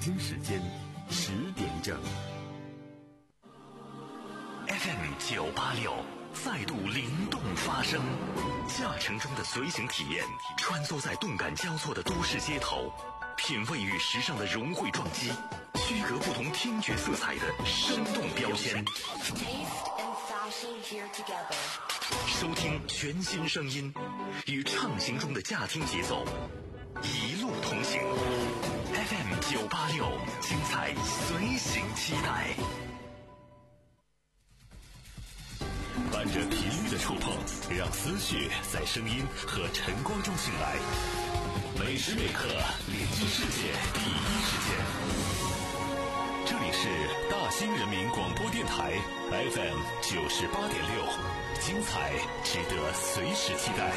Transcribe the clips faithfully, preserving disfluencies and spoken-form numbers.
京时间十点整。 F M 九八六再度灵动发声，驾乘中的随行体验，穿梭在动感交错的都市街头，品味与时尚的融汇撞击，区隔不同听觉色彩的生动标签。收听全新声音，与畅行中的驾听节奏，一路同行。F M 九八六，精彩随行期待。伴着频率的触碰，让思绪在声音和晨光中醒来。每时每刻连接世界第一时间。这里是大兴人民广播电台 F M 九十八点六，精彩值得随时期待。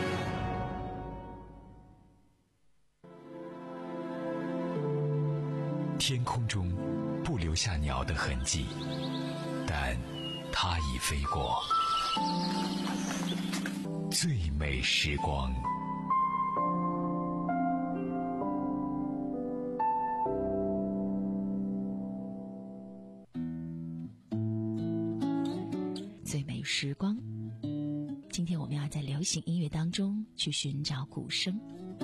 天空中不留下鸟的痕迹，但它已飞过。最美时光， 最美时光。今天我们要在流行音乐当中去寻找鼓声。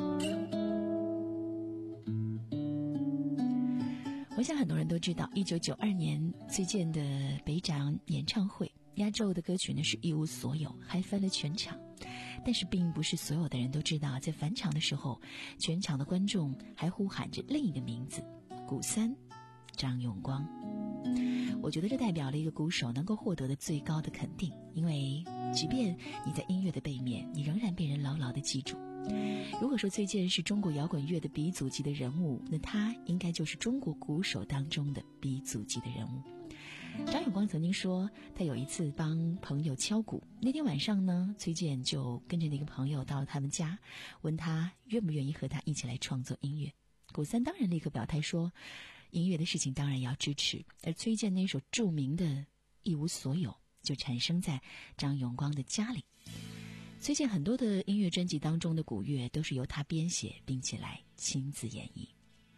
我想很多人都知道，一九九二年崔健的北展演唱会，压轴的歌曲呢是一无所有，嗨翻了全场。但是并不是所有的人都知道，在返场的时候，全场的观众还呼喊着另一个名字，鼓三张永光。我觉得这代表了一个鼓手能够获得的最高的肯定，因为即便你在音乐的背面，你仍然被人牢牢地记住。如果说崔健是中国摇滚乐的鼻祖级的人物，那他应该就是中国鼓手当中的鼻祖级的人物。张永光曾经说，他有一次帮朋友敲鼓，那天晚上呢，崔健就跟着那个朋友到了他们家，问他愿不愿意和他一起来创作音乐。鼓三当然立刻表态说，音乐的事情当然要支持，而崔健那首著名的一无所有就产生在张永光的家里。崔健很多的音乐专辑当中的鼓乐都是由他编写并且来亲自演绎。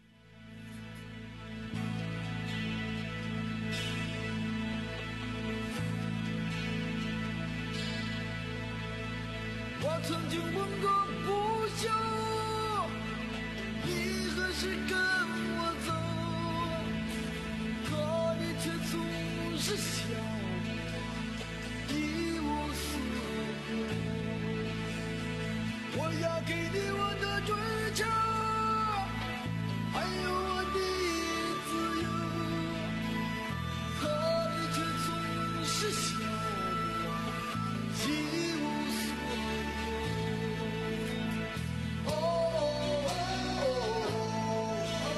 我曾经问过不休，你何时跟我走？可你却总是笑我一无所有。我要给你我的追求，还有我的自由，可你却总是笑我一无所有。哦哦哦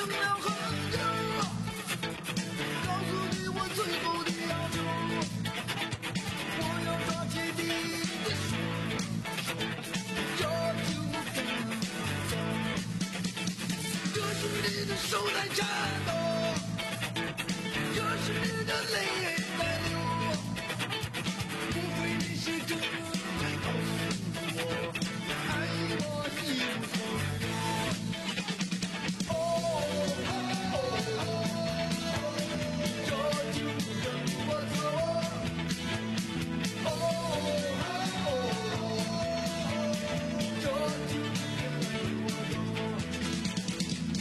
等了很久，告诉你我最后的要求，我要抓起你的手，这就跟我走。这是你的手在颤抖，这是你的泪在流，无非你是真在告诉我，爱我一无所有。哦哦哦，这就跟我走。哦哦，这就跟我走。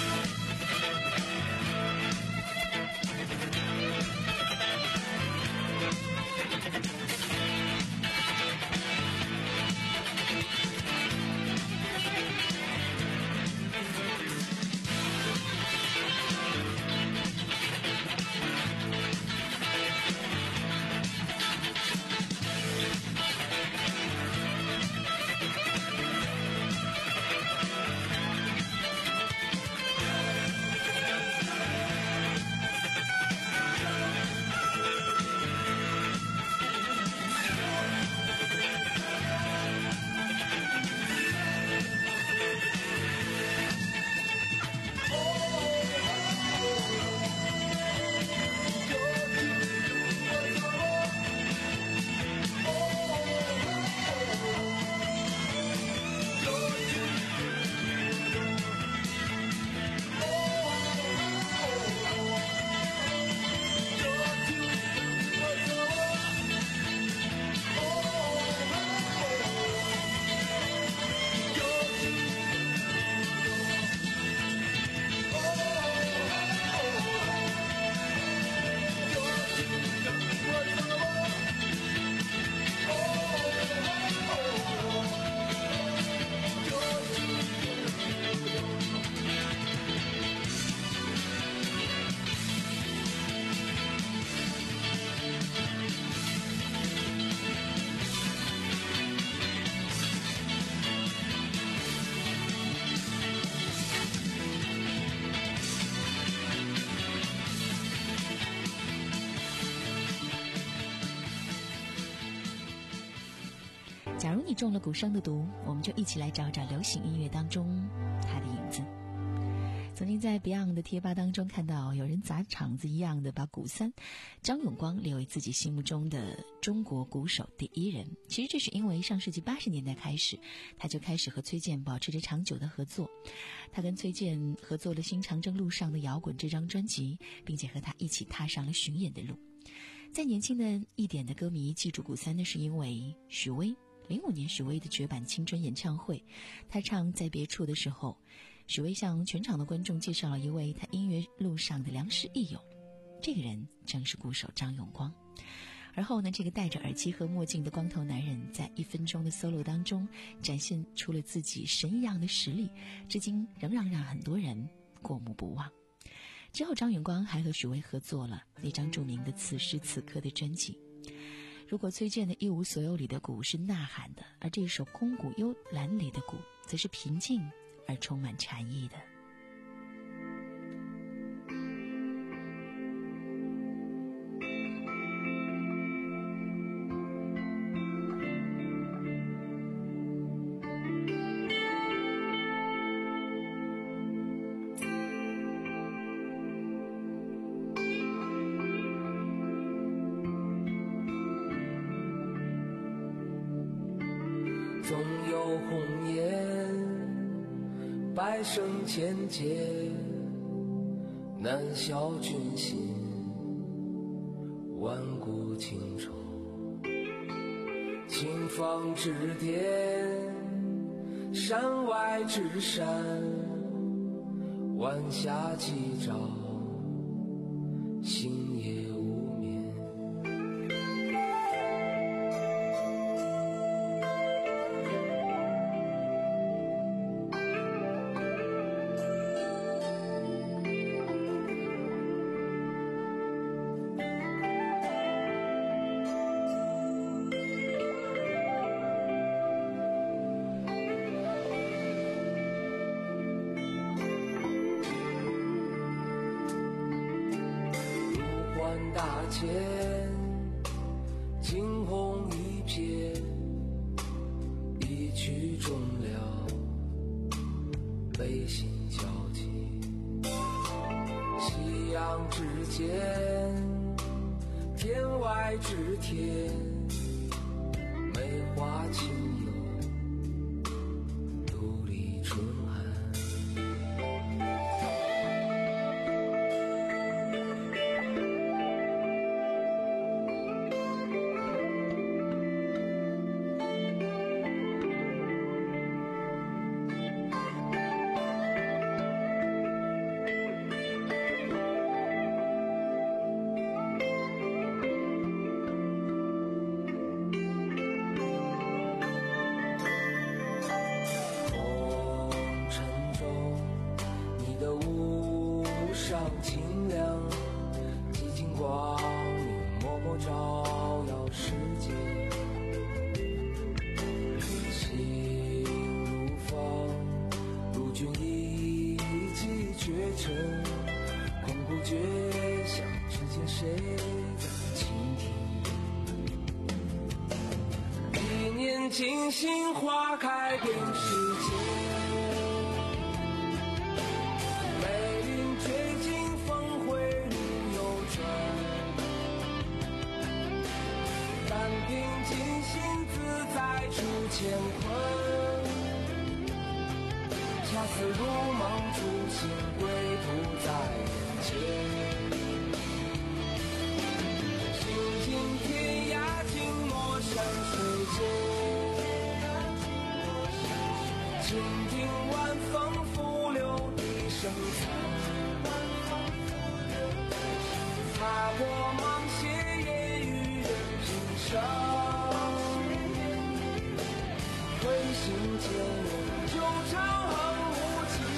假如你中了古声的毒，我们就一起来找找流行音乐当中它的影子。曾经在 Beyond 的贴吧当中看到有人砸场子一样的把古三张永光列为自己心目中的中国鼓手第一人。其实这是因为上世纪八十年代开始，他就开始和崔健保持着长久的合作。他跟崔健合作了《新长征路上的摇滚》这张专辑，并且和他一起踏上了巡演的路。在年轻的一点的歌迷记住古三呢，是因为许巍。零五年许巍的绝版青春演唱会，他唱在别处的时候，许巍向全场的观众介绍了一位他音乐路上的良师益友，这个人正是鼓手张永光。而后呢，这个戴着耳机和墨镜的光头男人在一分钟的 solo 当中展现出了自己神一样的实力，至今仍然让很多人过目不忘。之后张永光还和许巍合作了那张著名的《此时此刻》的专辑。如果崔健的一无所有里的鼓是呐喊的，而这首空谷幽兰里的鼓则是平静而充满禅意的。 总有红颜，百生千劫，难消君心，万古情仇。青芳之巅，山外之山，晚霞起照，星夜无眠。 大街惊鸿一瞥，一曲终了，悲心交集。夕阳之间，天外之天，梅花轻游，独立春寒。清凉，寂静光明，默默照耀世界。心如风，如君一骑绝尘，空不觉晓，只见谁在倾听。一念惊心，花开遍世界。平静心自在出乾坤，恰似如梦初醒，归途在人间。行尽天涯，尽陌山水间，倾听晚风拂柳笛声残，踏破芒鞋烟雨人平生。归心间，就长恒无期。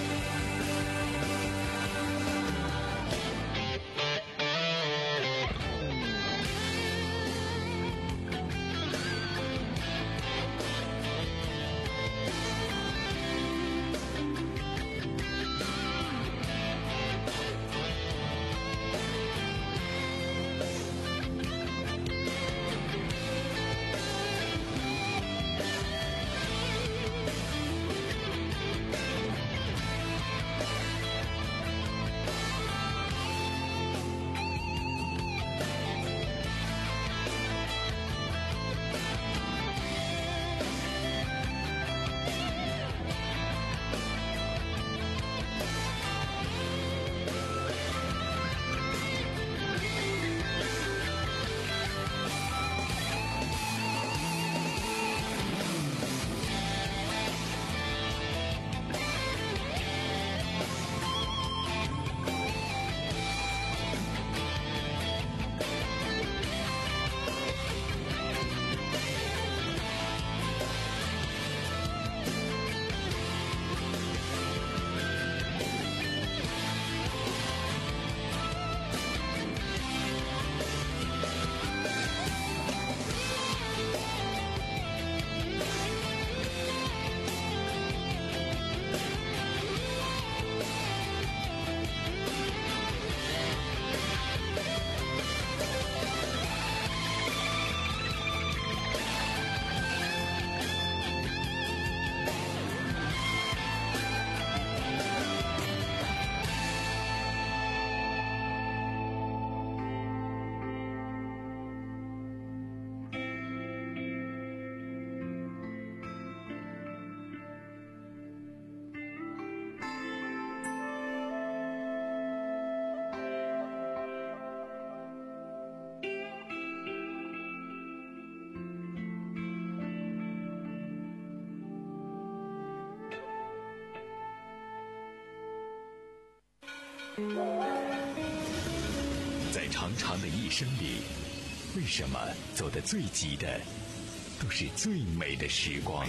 在长长的一生里，为什么走得最急的都是最美的时光？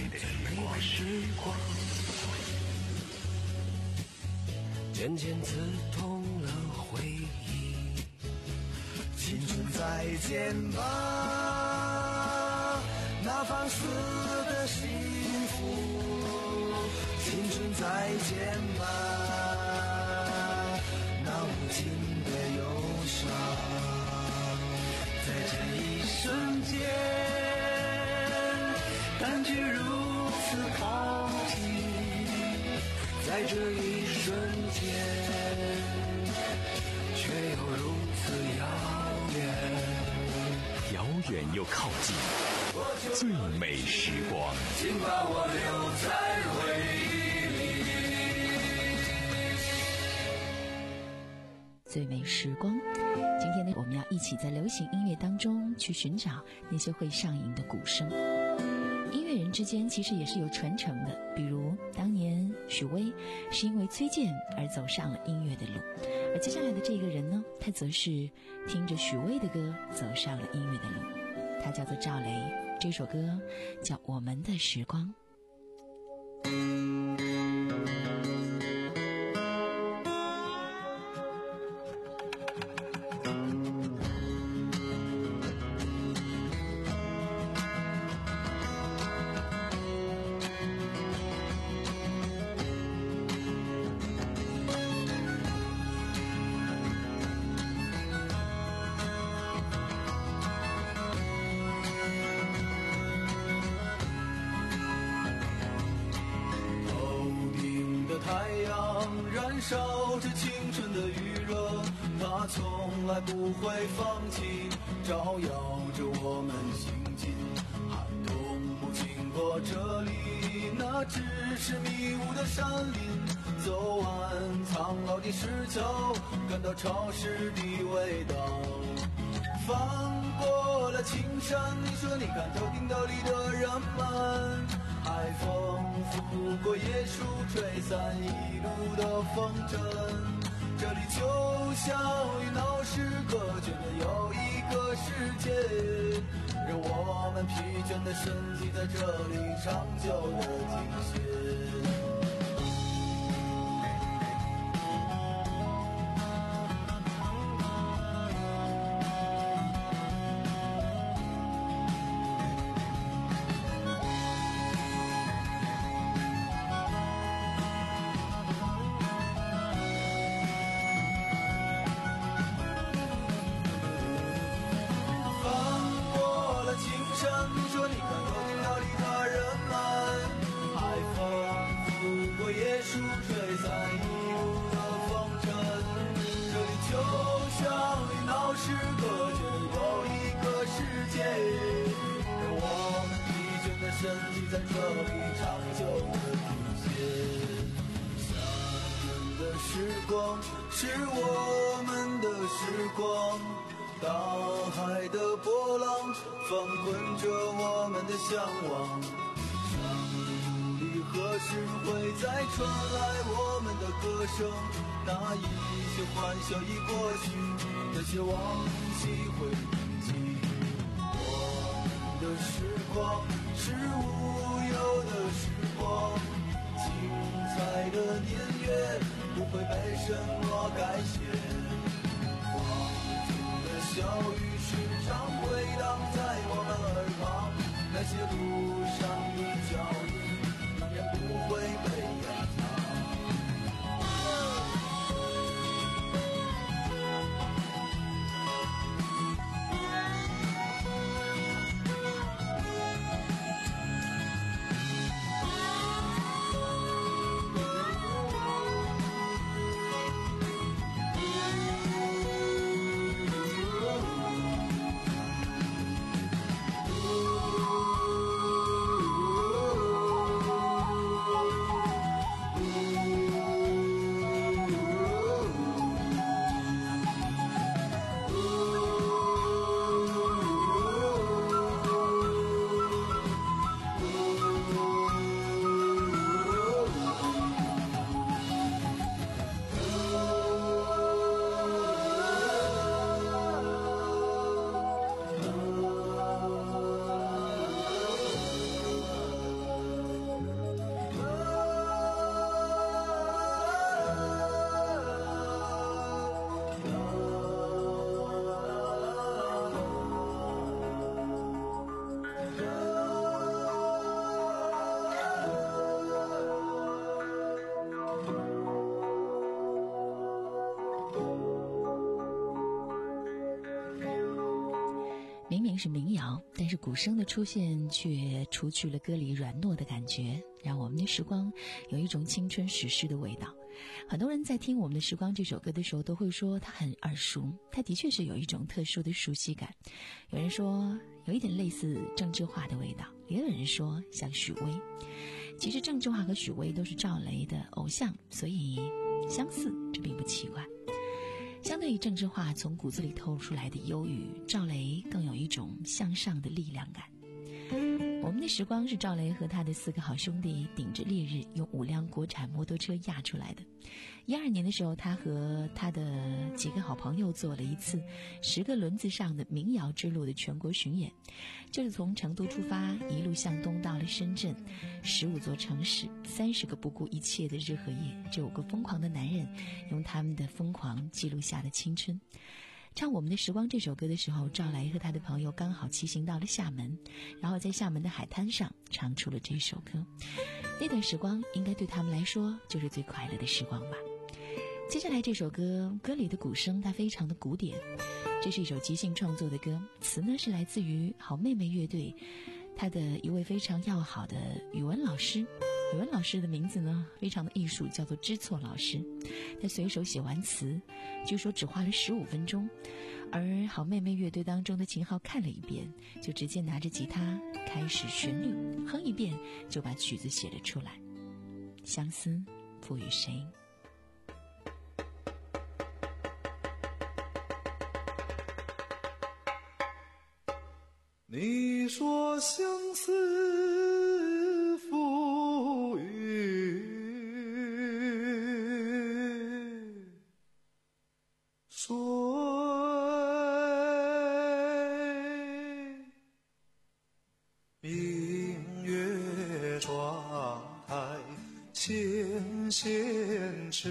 渐渐刺痛了回忆， 青春再见吧，那放肆的幸福，青春再见吧，那无情的忧伤。 但却如此靠近，在这一瞬间，却又如此遥远， 遥远又靠近，最美时光， 请把我留在回忆里。 最美时光，今天呢，我们要一起在流行音乐当中去寻找那些会上瘾的鼓声。音乐人之间其实也是有传承的，比如当年许巍是因为崔健而走上了音乐的路，而接下来的这个人呢，他则是听着许巍的歌走上了音乐的路，他叫做赵雷，这首歌叫《我们的时光》。 烧着青春的余热，它从来不会放弃，照耀着我们行进。寒冬不经过这里，那只是迷雾的山林。走完苍老的石桥，感到潮湿的味道。翻过了青山，你说你看头顶斗笠的人们，海风拂过椰树，吹散一路的风筝。这里就像与闹市隔绝的又一个世界，让我们疲倦的身体在这里长久的停歇。身体在这里长久的停歇。夏天的时光是我们的时光，大海的波浪放困着我们的向往。山谷里何时会再传来我们的歌声？那一些欢笑已过去，那些往昔会铭记。我们的时光是无忧的时光，精彩的年月不会被什么改写。放纵的小雨时常回荡在我们耳旁，那些路上的脚印永远不会被掩藏。 名是民谣，但是鼓声的出现却除去了歌里软糯的感觉，让我们的时光有一种青春史诗的味道。很多人在听我们的时光这首歌的时候都会说它很耳熟，它的确是有一种特殊的熟悉感。有人说有一点类似郑智化的味道，也有人说像许巍。其实郑智化和许巍都是赵雷的偶像，所以相似这并不奇怪。相对于郑智化从骨子里透出来的忧郁，赵雷更有一种向上的力量感。我们的时光是赵雷和他的四个好兄弟顶着烈日用五辆国产摩托车压出来的。一二年的时候，他和他的几个好朋友做了一次十个轮子上的民谣之路的全国巡演，就是从成都出发，一路向东到了深圳，十五座城市，三十个不顾一切的日和夜，这五个疯狂的男人用他们的疯狂记录下的青春。唱我们的时光这首歌的时候，赵雷和他的朋友刚好骑行到了厦门，然后在厦门的海滩上唱出了这首歌。那段时光应该对他们来说就是最快乐的时光吧。接下来这首歌，歌里的鼓声它非常的古典，这是一首即兴创作的歌，词呢是来自于好妹妹乐队他的一位非常要好的语文老师。语文老师的名字呢非常的艺术，叫做知错老师。他随手写完词，据说只花了十五分钟，而好妹妹乐队当中的秦昊看了一遍，就直接拿着吉他开始旋律哼一遍，就把曲子写了出来。相思赋予谁？ 你说相思赋予谁？明月窗台纤纤指，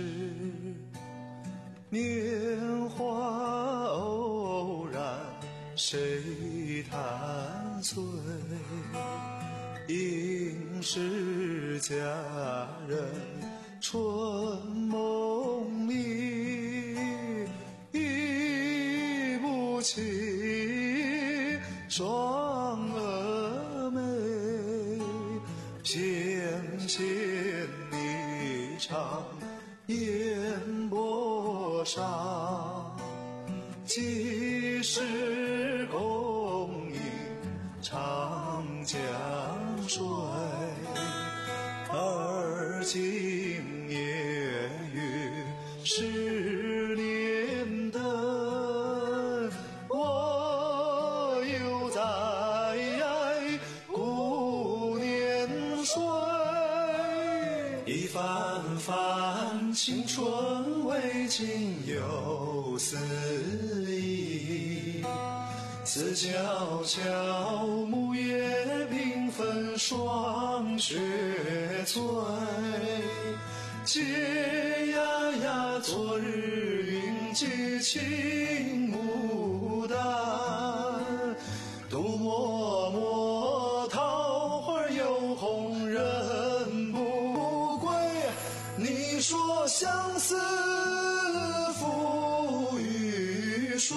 年华偶然谁弹碎？应是佳人春梦里，忆不起双蛾眉，翩跹霓裳烟波上，几时共饮长江水？而今夜雨十年灯，我又在顾年岁。一番番青春未尽又思忆，思悄悄木叶缤纷霜雪催，嗟呀呀昨日云髻青牡丹，独默默桃花又红人不归。你说相思赋予谁？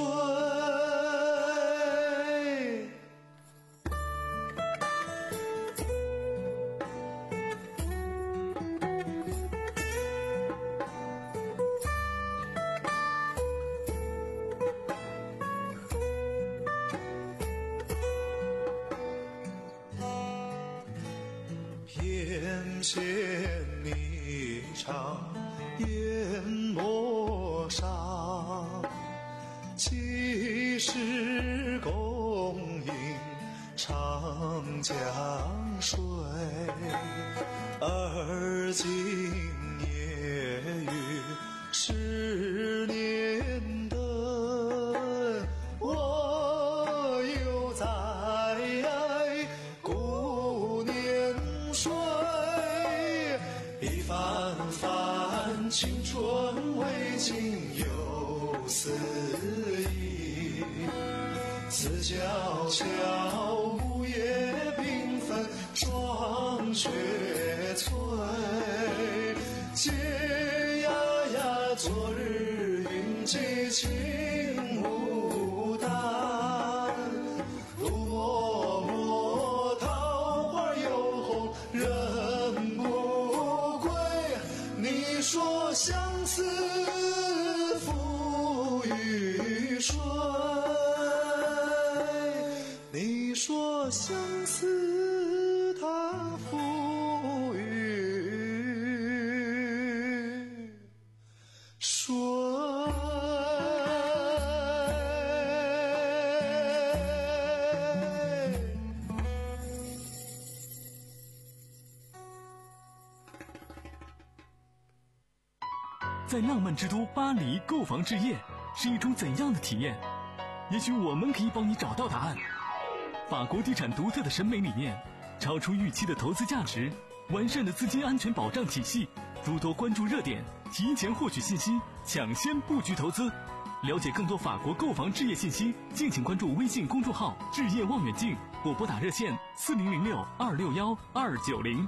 翩跹霓裳烟陌上，几时共饮长江水？而今夜雨十年灯，我又在顾年岁。一番番青春未尽又思忆，思悄悄木叶缤纷霜雪催，嗟呀呀昨日云髻青牡丹， 说爱。 在浪漫之都巴黎购房置业是一种怎样的体验？也许我们可以帮你找到答案。法国地产独特的审美理念，超出预期的投资价值，完善的资金安全保障体系，诸多关注热点，提前获取信息，抢先布局投资。了解更多法国购房置业信息，敬请关注微信公众号“置业望远镜”或拨打热线四零零六二六幺二九零。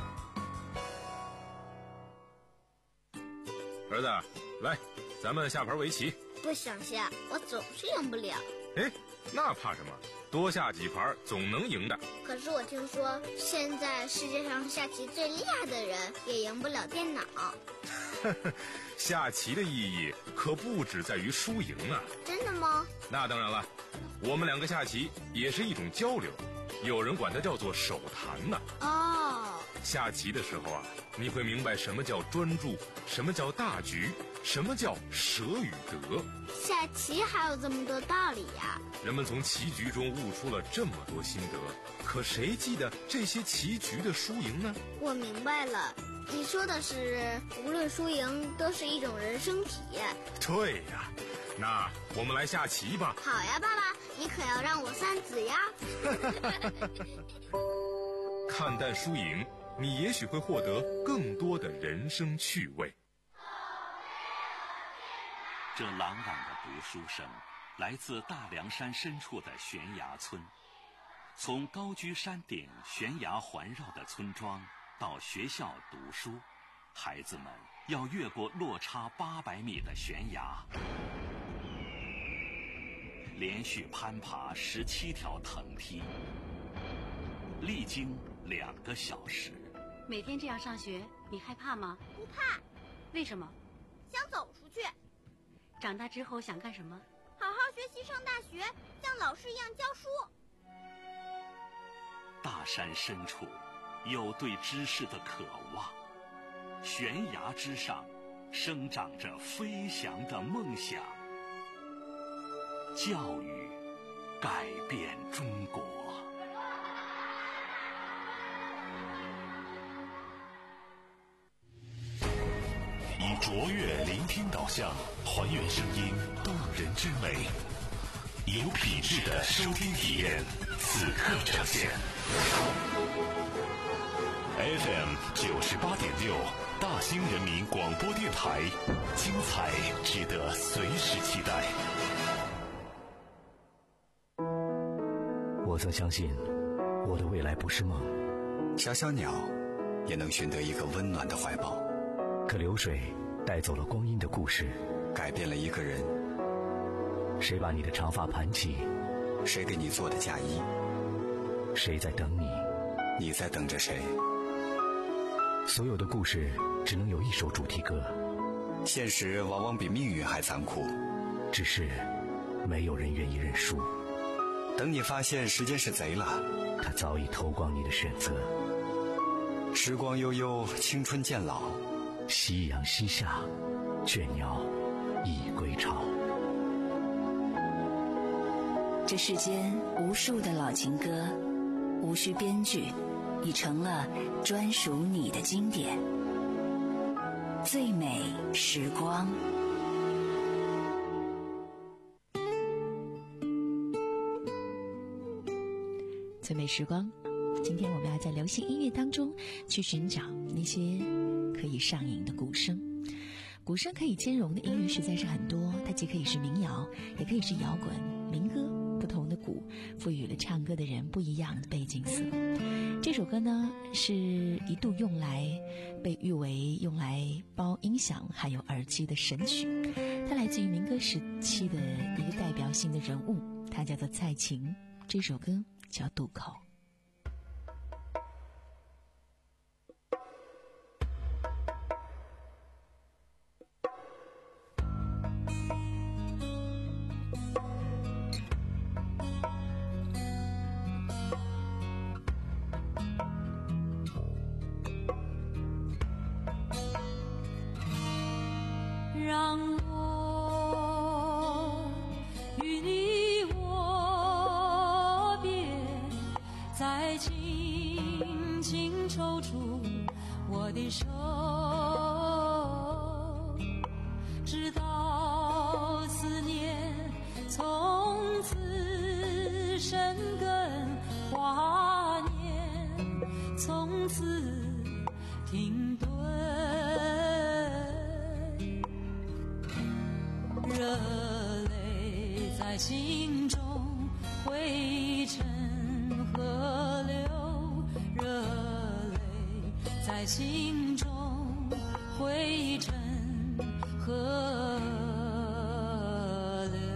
儿子，来，咱们下盘围棋。 不想下，我总是赢不了。 哎，那怕什么？多下几盘总能赢的。 可是我听说，现在世界上下棋最厉害的人也赢不了电脑。 下棋的意义可不只在于输赢啊！ 真的吗？ 那当然了，我们两个下棋也是一种交流，有人管它叫做手谈呢。 哦， 下棋的时候啊，你会明白什么叫专注，什么叫大局，什么叫舍与得。 下棋还有这么多道理呀！ 人们从棋局中悟出了这么多心得，可谁记得这些棋局的输赢呢？ 我明白了，你说的是无论输赢都是一种人生体验。 对呀，那我们来下棋吧。 好呀，爸爸，你可要让我三子呀。 看淡输赢，你也许会获得更多的人生趣味。 这朗朗的读书声来自大凉山深处的悬崖村。从高居山顶悬崖环绕的村庄到学校读书，孩子们要越过落差八百米的悬崖，连续攀爬十七条藤梯，历经两个小时。 每天这样上学，你害怕吗？ 不怕。 为什么？ 想走出去。 长大之后想干什么？ 好好学习，上大学，像老师一样教书。 大山深处有对知识的渴望，悬崖之上生长着飞翔的梦想。教育改变中国。以卓越聆听导向，还原声音动人之美，有品质的收听体验，此刻呈现。F M 九十八点六，大兴人民广播电台，精彩值得随时期待。 我曾相信，我的未来不是梦。 小小鸟也能寻得一个温暖的怀抱。 可流水带走了光阴的故事， 改变了一个人。 谁把你的长发盘起？ 谁给你做的嫁衣？ 谁在等你？ 你在等着谁？ 所有的故事只能有一首主题歌。 现实往往比命运还残酷， 只是没有人愿意认输。 等你发现时间是贼了， 他早已偷光你的选择。 时光悠悠，青春渐老， 夕阳西下，倦鸟已归巢。 这世间无数的老情歌，无需编剧，已成了专属你的经典。最美时光。 最美时光，今天我们要在流行音乐当中去寻找那些可以上瘾的鼓声。鼓声可以兼容的音乐实在是很多，它既可以是民谣，也可以是摇滚、民歌。不同的鼓赋予了唱歌的人不一样的背景色。这首歌呢，是一度用来被誉为用来包音响还有耳机的神曲。它来自于民歌时期的一个代表性的人物，他叫做蔡琴。这首歌叫《渡口》。 让我与你握别，再轻轻抽出我的手，直到思念从此生根，华年从此停顿，热泪在心中汇成河流，热泪在心中汇成河流。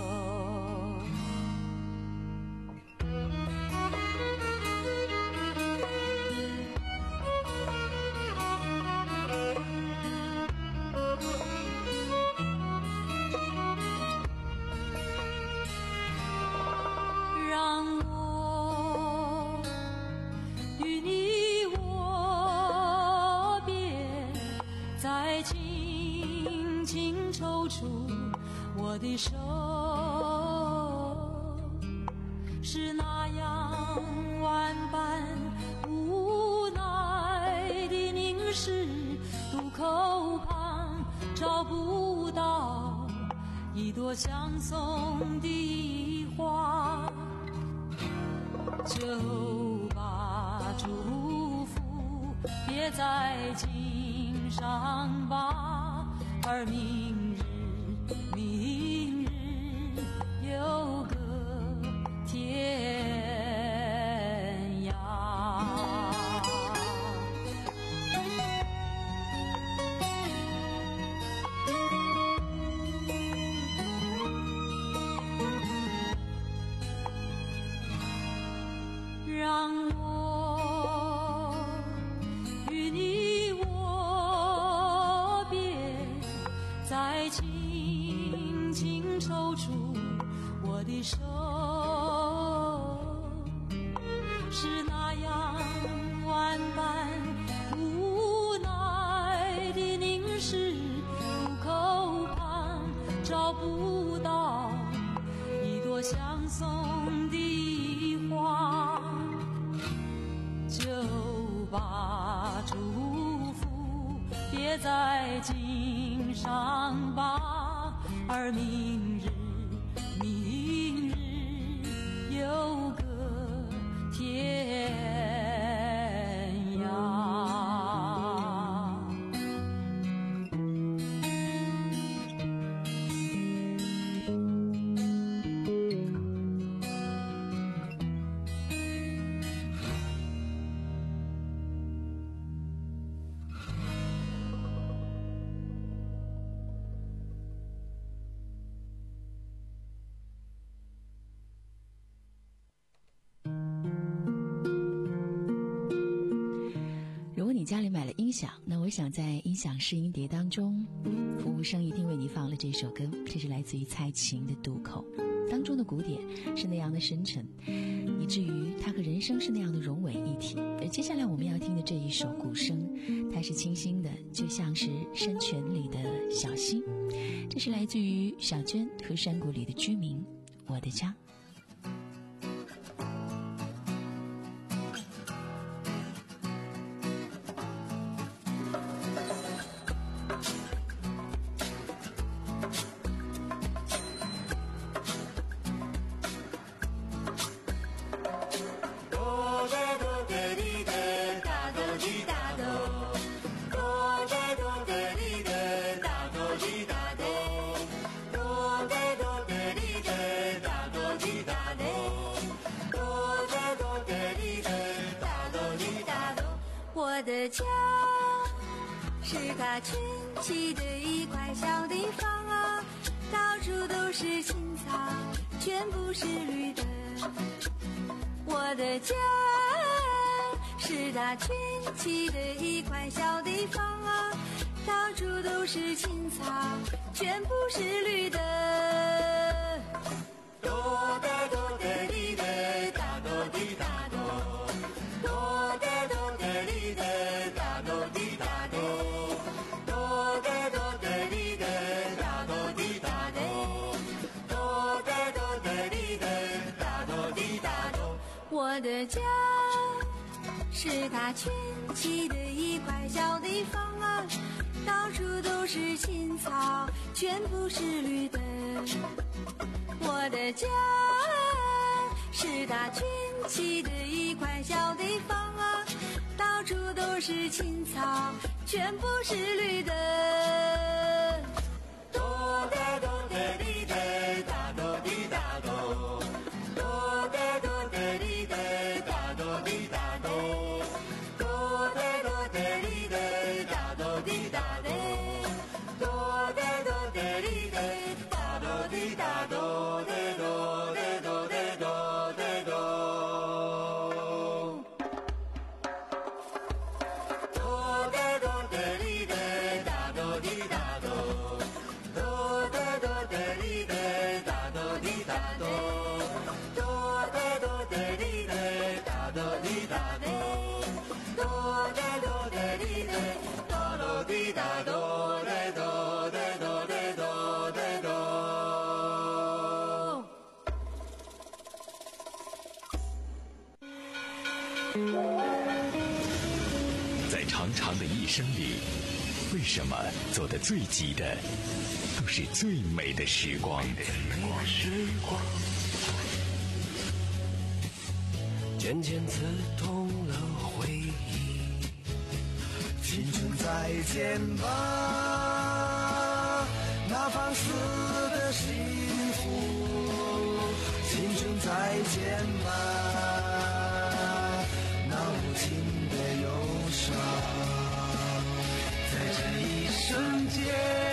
让我与你握别，再轻轻抽出我的手，是那样万般无奈的凝视，渡口旁找不到一朵相送的花，就把祝福别在襟上吧，而明日明日有个天涯。让我与你握别，再轻轻抽出我的手，是那样万般无奈的凝视，渡口旁找不到一朵相送的花，就把祝福别在襟上吧，而明日明日有个天涯。 你家里买了音响，那我想在音响试音碟当中，服务生一定为你放了这首歌，这是来自于蔡琴的《渡口》，当中的鼓点是那样的深沉，以至于它和人声是那样的融为一体。而接下来我们要听的这一首鼓声，它是清新的，就像是山泉里的小溪，这是来自于小娟和山谷里的居民，我的家。 我的家是它群起的一块小地方啊，到处都是青草，全部是绿的。我的家是它群起的一块小地方啊，到处都是青草，全部是绿的。哆哒哆哒哩哒，哒哆滴哒哆，哆哒哆哒哩哒，哒哆滴哒哆，哆哒哆哒哩哒。 的家是他群起的一块小地方啊，到处都是青草，全部是绿的。我的家是他群起的一块小地方啊，到处都是青草，全部是绿的。哆哒哆哒滴哒，哒哆滴哒哆，哆哒哆哒滴哒，哒哆滴哒哆，哆哒哆哒滴哒，哒哆滴哒哆，哆哒哆哒滴哒，哒哆滴哒哆，哒哆哒哆哒哆哒哆，哆哒哆哒滴哒，哒哆滴哒哆。哆哒哆哒滴哒，哒哆滴哒哆，哆哒哆哒滴哒，哒哆滴哒哆，哆哒哆哒滴哒，哒哆滴哒哆，哒哆哒哆哒哆哒哆。 在长长的一生里，为什么走得最急的都是最美的时光？ 时光渐渐刺痛了回忆， 青春再见吧，那放肆的幸福，青春再见吧，那无情的忧伤，在这一瞬间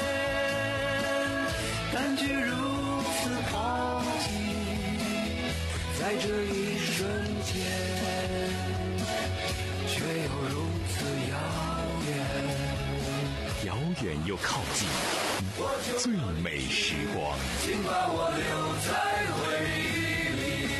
感觉如此靠近，在这一瞬间却又如此遥远， 遥远又靠近，最美时光。 请把我留在回忆里。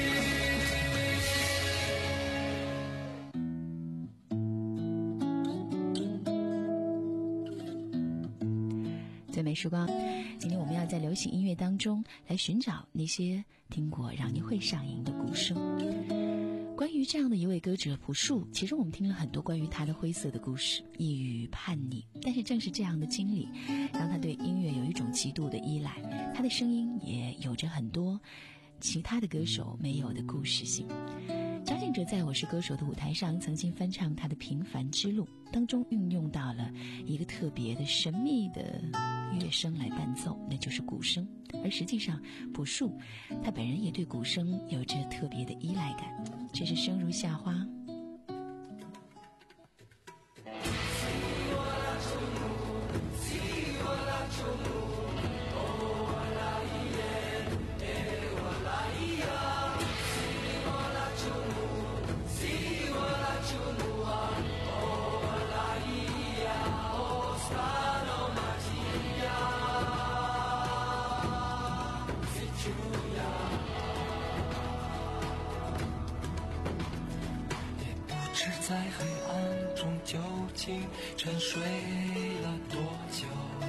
最美时光，今天我们要在流行音乐当中来寻找那些听过让你会上瘾的鼓声。关于这样的一位歌者朴树，其实我们听了很多关于他的灰色的故事，抑郁、叛逆，但是正是这样的经历让他对音乐有一种极度的依赖，他的声音也有着很多其他的歌手没有的故事性。张信哲在我是歌手的舞台上曾经翻唱他的平凡之路，当中运用到了一个特别的神秘的乐声来伴奏，那就是鼓声。而实际上朴树他本人也对鼓声有着特别的依赖感。这是生如夏花。 在黑暗中究竟沉睡了多久，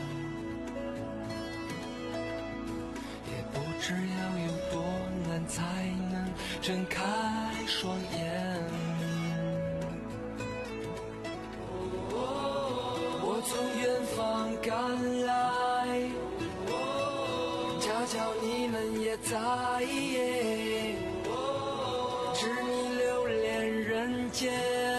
也不知要有多难才能睁开双眼。我从远方赶来，恰巧你们也在，知你留恋人间，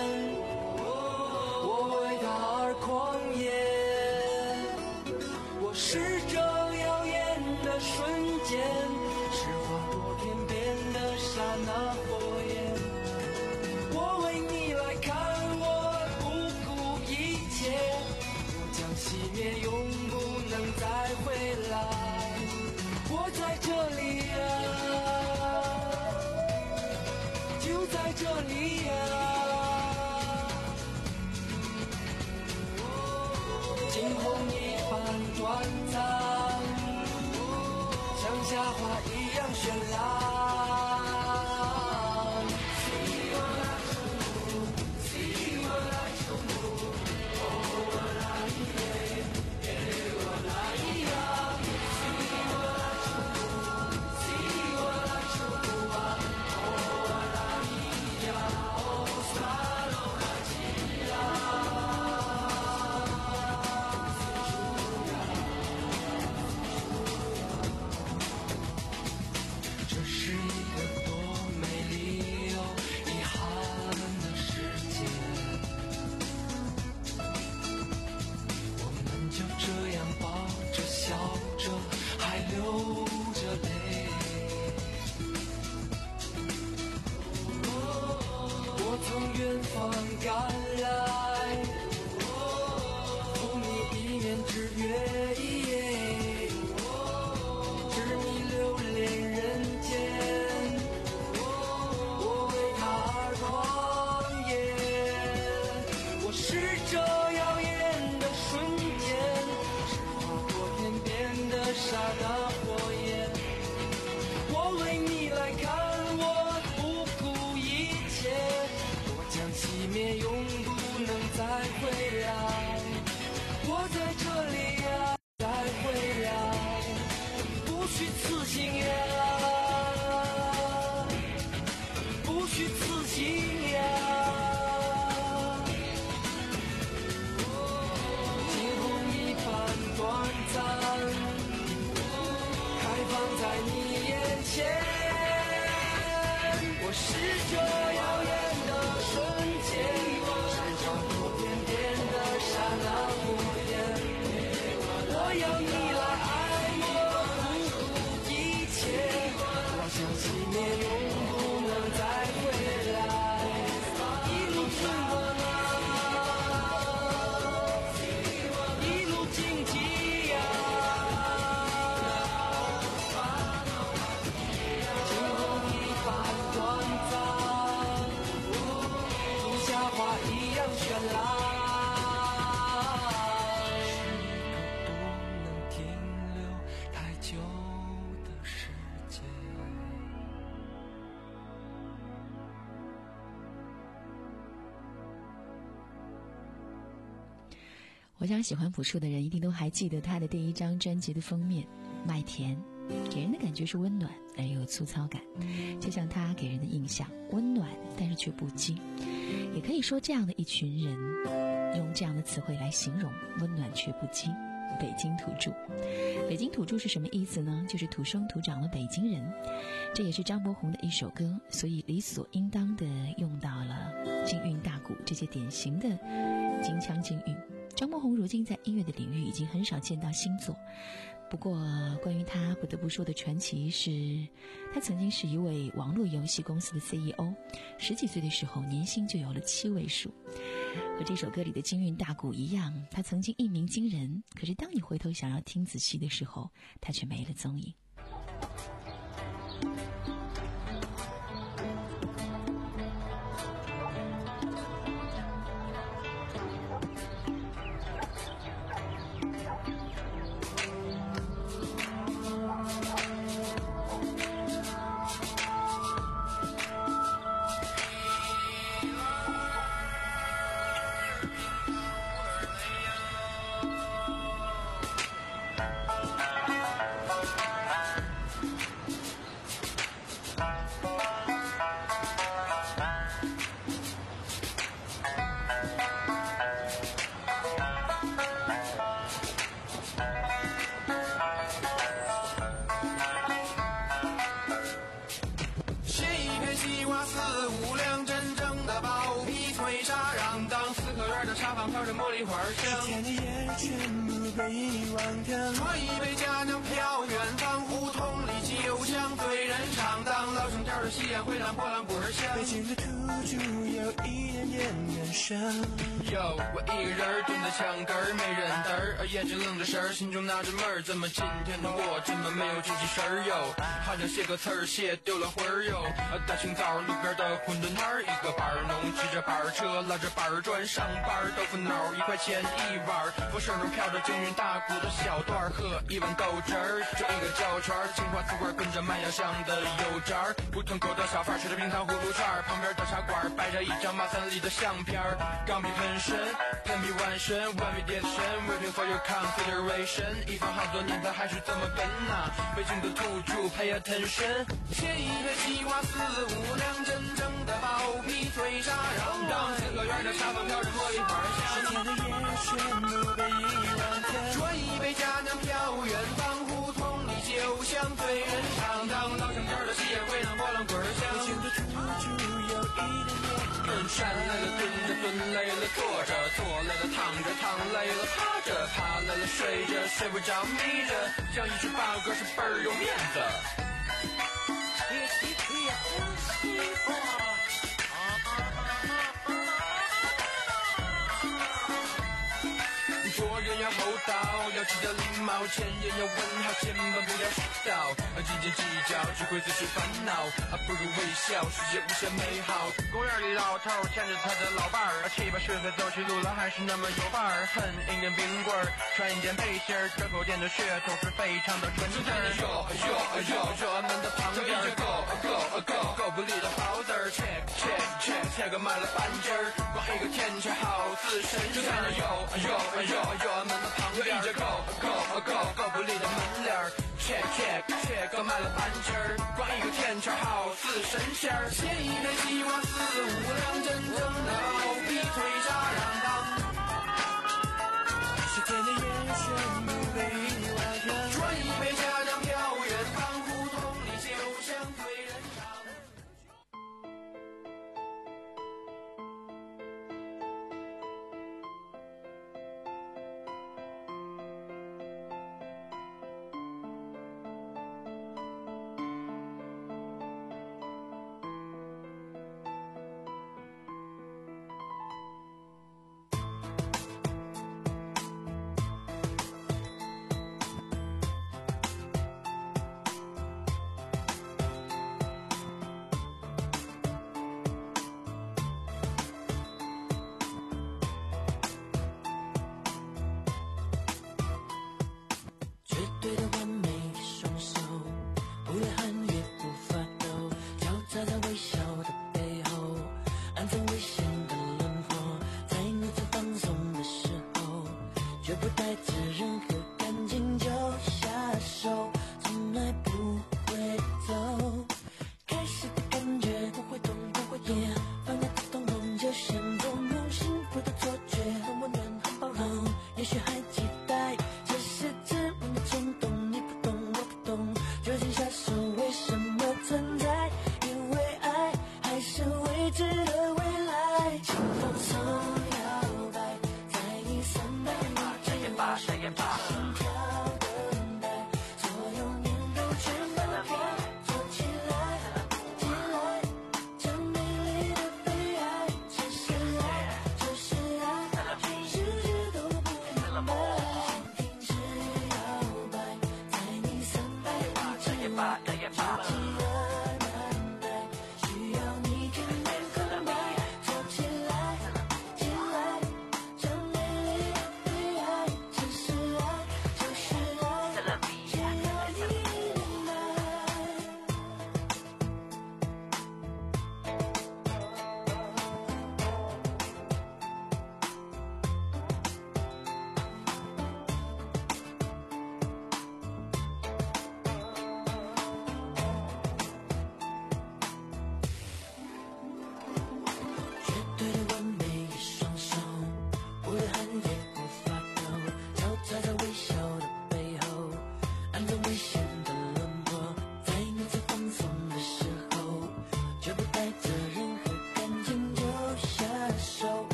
是这耀眼的瞬间，是划过天边的刹那火焰。我为你来看，我不顾一切，我将熄灭，永不能再回来。我在这里啊，就在这里啊，惊鸿一般短暂，像夏花一样绚烂。 赶来，赴你一面之约，执迷流连人间，我为他而狂野。我是这耀眼的瞬间，是划过天边的刹那火焰。我为你来看，我不顾一切，我将熄灭，永不能再回来。我在这里呀，再回来，不虚此行呀，不虚此行呀。惊鸿一般短暂，开放在你眼前。我是这耀眼的瞬间，是划过天边的刹那火焰。我要你来爱我，不顾一切，我将熄灭，永不能再回来。一路春光啊，一路荆棘呀，惊鸿一般短暂，如夏花一样绚烂。是个不能停留太久的时间。 我想喜欢朴树的人一定都还记得他的第一张专辑的封面《麦田》，给人的感觉是温暖而又有粗糙感，就像他给人的印象，温暖但是却不羁。也可以说这样的一群人，用这样的词汇来形容，温暖却不羁。北京土著，北京土著是什么意思呢？就是土生土长的北京人。这也是张伯宏的一首歌，所以理所应当的用到了京韵大鼓这些典型的京腔京韵。张伯宏如今在音乐的领域已经很少见到新作，不过关于他不得不说的传奇是，他曾经是一位网络游戏公司的 C E O， 十几岁的时候年薪就有了七位数。和这首歌里的京韵大鼓一样，他曾经一鸣惊人，可是当你回头想要听仔细的时候，他却没了踪影。 一天的夜全部被遗忘掉， 端一杯佳酿飘远方，胡同里酒香对人唱，当老生调的西安回荡波浪鼓儿响。 北京的土著有一点点感伤。 哟，我一个人蹲在墙根儿，没人嘚儿，眼睛愣着神儿，心中纳着闷儿，怎么今天的我这么没有精气神儿哟？好像写个词儿写丢了魂儿哟。大清早路边的馄饨摊儿，一个板儿农骑着板儿车，拉着板儿砖上班，豆腐脑一块钱一碗，风声中飘着京韵大鼓的小段儿，喝一碗豆汁儿，就一个胶串儿，青花瓷罐跟着麦芽香的油渣儿，胡同口的小贩吃着冰糖葫芦串儿，旁边的茶馆摆着一张马三立的相片儿，钢笔喷身，喷笔万身，万笔叠身 ，waiting for your consideration， 一放好多年他还是这么笨呐、啊，北京的土著 pay attention， 切一片西瓜四五两，真正的苞米脆沙瓤，当四合院的茶坊飘着茉莉花香， 十天的夜全部被遗忘掉， 转一杯佳酿飘远方，胡同里酒香对人唱，当老乡间的喜宴会让波浪滚响， 北京的土著有一点点感伤。 站累了蹲着，蹲累了坐着，坐累了躺着，躺累了趴着，趴累了睡着，睡不着眯着，像一只八哥是倍儿有面子。 是叫礼貌，前人要问好，千万不要迟到。斤斤计较只会自寻烦恼，不如微笑，世界无限美好。公园里老头牵着他的老伴儿，七八十岁走起路来还是那么有范儿。哼，一根冰棍儿，穿一件背心儿，这口店的血统是非常的纯正。哟哟哟，热门的旁边儿，go go go， 狗不理的好字儿 ，check check check， check 买了半斤儿，光一个天桥好似神仙儿。哟哟哟，热门的旁边儿，go go go， 狗不理的门脸儿。check check check， 买了半斤儿，光一个天桥好似神仙儿。写一篇希望四五两，真正的狗比推沙让当。是天天眼神不被你外传，转一杯家乡飘远方，胡同里就像对人唱。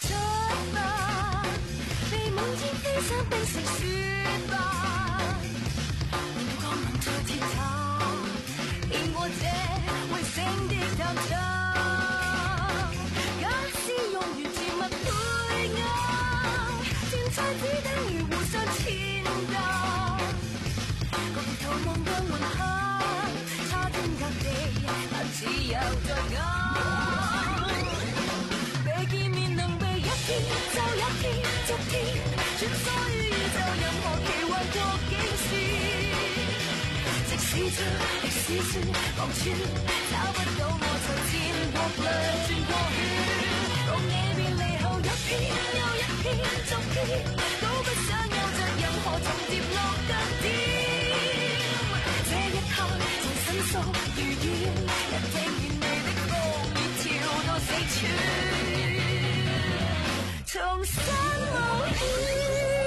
出发，被梦境飞上变成雪吧，阳光能在鐵塔，遍過這衛星的探測，假使用完甜蜜配額，天才只等於互相牽搭，各地逃亡的門客，差天隔地，但只有在眼。就一天，逐天穿梭於宇宙任何奇幻國境線，即使將歷史書望穿，找不到我就戰國裏轉過圈，共你便離後一片又一片，逐片都不想有着任何重疊落腳點，這一刻在伸縮如煙，一聽見你的風已跳到四處。重新冒險。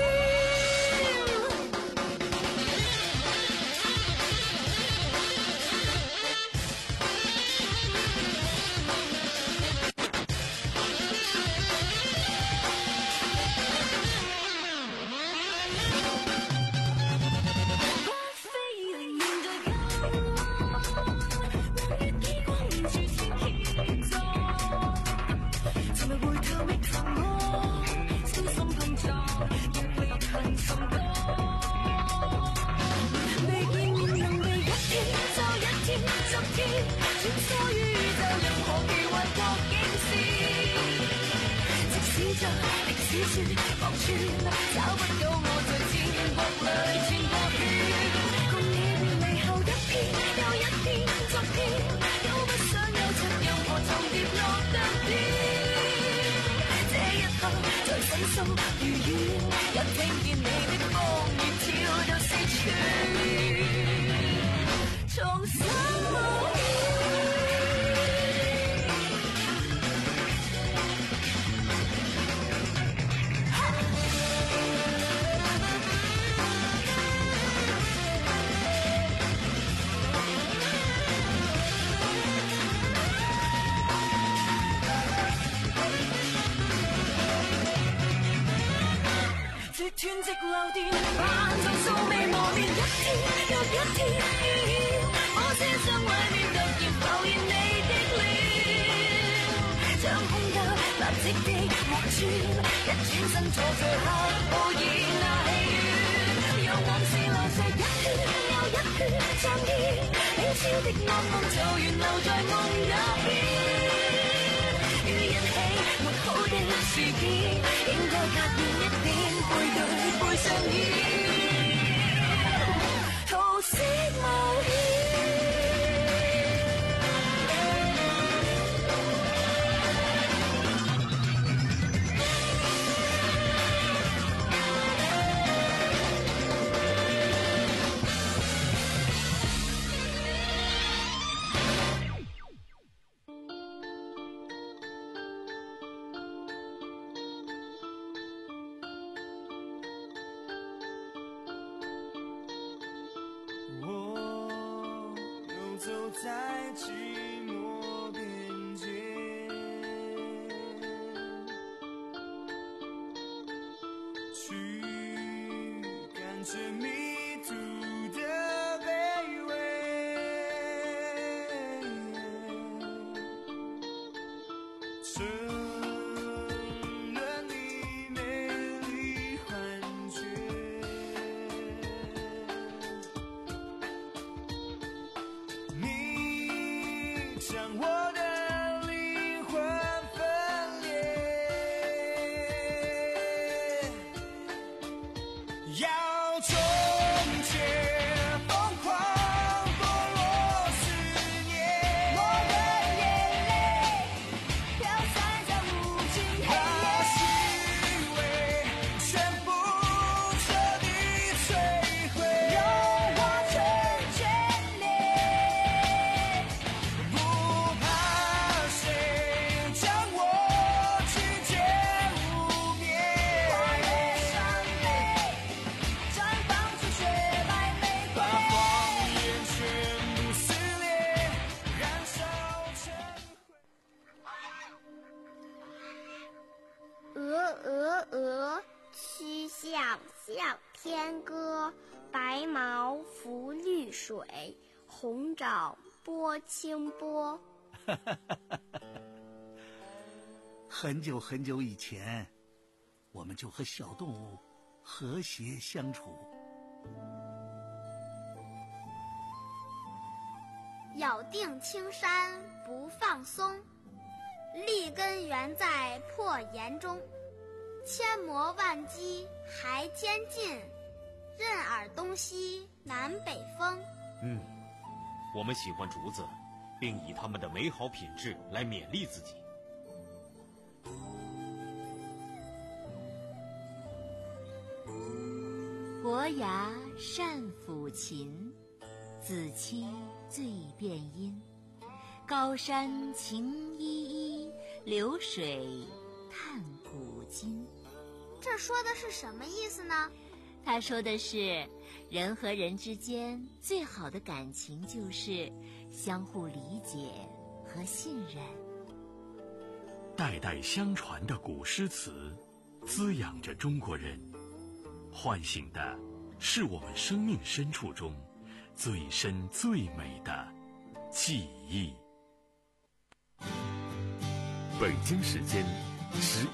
斷直流電，扮作素未磨練，一天又一天，火車廂裡面突然浮現你的臉，將空間立即的劃穿，一轉身坐在黑布演那戲院，讓往事流逝一圈又一圈，像煙，你超的惡夢就原留在夢入邊。於一起沒好的事件，應該隔遠一點，背對背上演，桃色冒險。 要重小小天歌，白毛浮绿水，红掌拨清波。 很久很久以前，我们就和小动物和谐相处。 咬定青山不放松，立根原在破岩中。千磨万击还坚劲，任尔东西南北风。 嗯，我们喜欢竹子，并以它们的美好品质来勉励自己。 伯牙善抚琴，子期最辨音。高山晴依依，流水叹古今。 这说的是什么意思呢？ 他说的是，人和人之间最好的感情就是相互理解和信任。 代代相传的古诗词，滋养着中国人，唤醒的是我们生命深处中最深最美的记忆。 北京时间十